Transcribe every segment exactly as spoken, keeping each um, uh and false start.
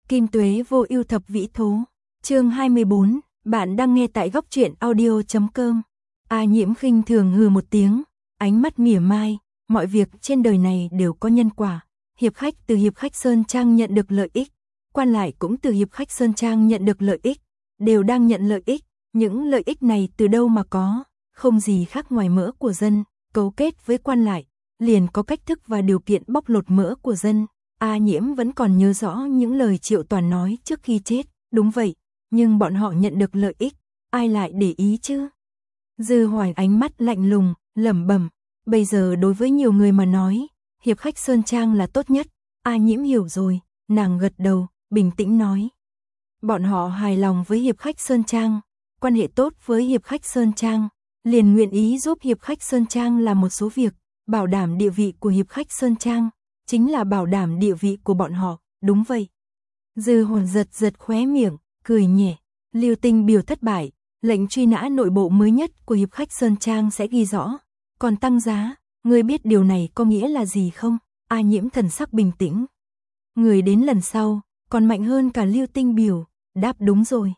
Kim Tuế vô ưu thập vĩ thố. Chương hai mươi bốn, bạn đang nghe tại góc truyện audio chấm com. A Nhiễm khinh thường hừ một tiếng, ánh mắt mỉa mai, mọi việc trên đời này đều có nhân quả. Hiệp khách từ Hiệp khách Sơn Trang nhận được lợi ích, quan lại cũng từ Hiệp khách Sơn Trang nhận được lợi ích, đều đang nhận lợi ích, những lợi ích này từ đâu mà có, không gì khác ngoài mỡ của dân, cấu kết với quan lại, liền có cách thức và điều kiện bóc lột mỡ của dân. A Nhiễm vẫn còn nhớ rõ những lời Triệu Toàn nói trước khi chết, đúng vậy, nhưng bọn họ nhận được lợi ích, ai lại để ý chứ? Dư Hoài ánh mắt lạnh lùng, lẩm bẩm, bây giờ đối với nhiều người mà nói, Hiệp khách Sơn Trang là tốt nhất. A Nhiễm hiểu rồi, nàng gật đầu, bình tĩnh nói. Bọn họ hài lòng với Hiệp khách Sơn Trang, quan hệ tốt với Hiệp khách Sơn Trang, liền nguyện ý giúp Hiệp khách Sơn Trang làm một số việc, bảo đảm địa vị của Hiệp khách Sơn Trang, chính là bảo đảm địa vị của bọn họ, đúng vậy. Dư Hồn giật giật khóe miệng, cười nhẹ, Lưu Tinh biểu thất bại, lệnh truy nã nội bộ mới nhất của Hiệp khách Sơn Trang sẽ ghi rõ, còn tăng giá, ngươi biết điều này có nghĩa là gì không? A Nhiễm thần sắc bình tĩnh. Người đến lần sau, còn mạnh hơn cả Lưu Tinh biểu, đáp đúng rồi.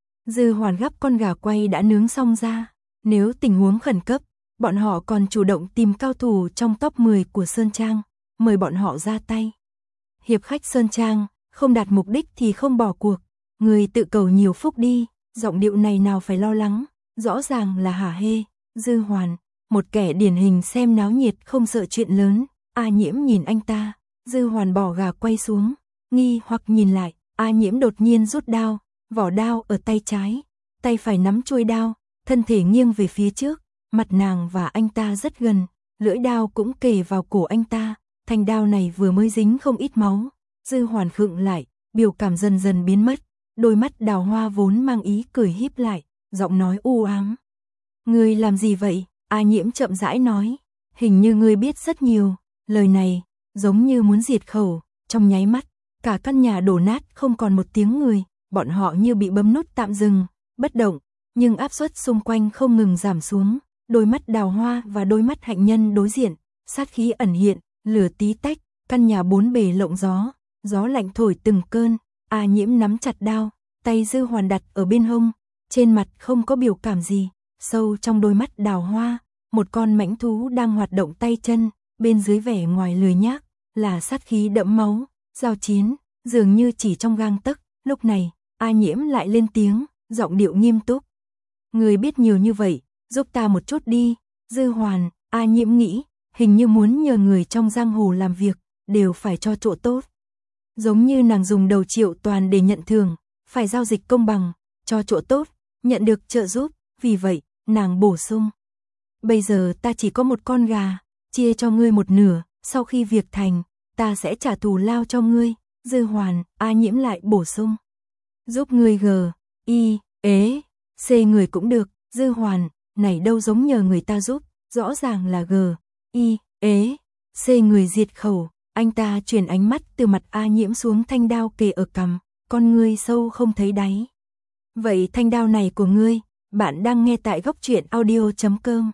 Dư Hoàn gắp con gà quay đã nướng xong ra, nếu tình huống khẩn cấp, bọn họ còn chủ động tìm cao thủ trong top mười của Sơn Trang, mời bọn họ ra tay. Hiệp khách Sơn Trang, không đạt mục đích thì không bỏ cuộc, người tự cầu nhiều phúc đi, giọng điệu này nào phải lo lắng, rõ ràng là hả hê. Dư Hoàn, một kẻ điển hình xem náo nhiệt không sợ chuyện lớn. A Nhiễm nhìn anh ta, Dư Hoàn bỏ gà quay xuống, nghi hoặc nhìn lại, A Nhiễm đột nhiên rút đao, vỏ đao ở tay trái, tay phải nắm chuôi đao, thân thể nghiêng về phía trước, mặt nàng và anh ta rất gần, lưỡi đao cũng kề vào cổ anh ta, thanh đao này vừa mới dính không ít máu. Dư Hoàn khựng lại, biểu cảm dần dần biến mất, đôi mắt đào hoa vốn mang ý cười híp lại, giọng nói u ám. Ngươi làm gì vậy? A Nhiễm chậm rãi nói, hình như ngươi biết rất nhiều. Lời này, giống như muốn diệt khẩu, trong nháy mắt, cả căn nhà đổ nát không còn một tiếng người, bọn họ như bị bấm nút tạm dừng, bất động, nhưng áp suất xung quanh không ngừng giảm xuống, đôi mắt đào hoa và đôi mắt hạnh nhân đối diện, sát khí ẩn hiện, lửa tí tách, căn nhà bốn bề lộng gió, gió lạnh thổi từng cơn. A Nhiễm nắm chặt đao, tay Dư Hoàn đặt ở bên hông, trên mặt không có biểu cảm gì, sâu trong đôi mắt đào hoa, một con mãnh thú đang hoạt động tay chân, bên dưới vẻ ngoài lười nhác, là sát khí đẫm máu, giao chiến, dường như chỉ trong gang tấc. Lúc này, A Nhiễm lại lên tiếng, giọng điệu nghiêm túc. Người biết nhiều như vậy, giúp ta một chút đi. Dư Hoàn, A Nhiễm nghĩ, hình như muốn nhờ người trong giang hồ làm việc, đều phải cho chỗ tốt. Giống như nàng dùng đầu Triệu Toàn để nhận thưởng, phải giao dịch công bằng, cho chỗ tốt, nhận được trợ giúp, vì vậy, nàng bổ sung. Bây giờ ta chỉ có một con gà, chia cho ngươi một nửa, sau khi việc thành, ta sẽ trả thù lao cho ngươi. Dư Hoàn, A Nhiễm lại bổ sung. Giúp ngươi g, y, ế, c người cũng được. Dư Hoàn, này đâu giống nhờ người ta giúp, rõ ràng là g, y, ế, c người diệt khẩu. Anh ta chuyển ánh mắt từ mặt A Nhiễm xuống thanh đao kề ở cằm, con ngươi sâu không thấy đáy. Vậy thanh đao này của ngươi, bạn đang nghe tại góc truyện audio chấm com.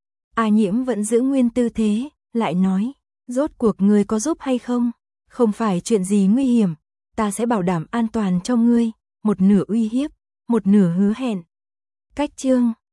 A Nhiễm vẫn giữ nguyên tư thế, lại nói, rốt cuộc ngươi có giúp hay không? Không phải chuyện gì nguy hiểm, ta sẽ bảo đảm an toàn cho ngươi, một nửa uy hiếp, một nửa hứa hẹn. Cách chương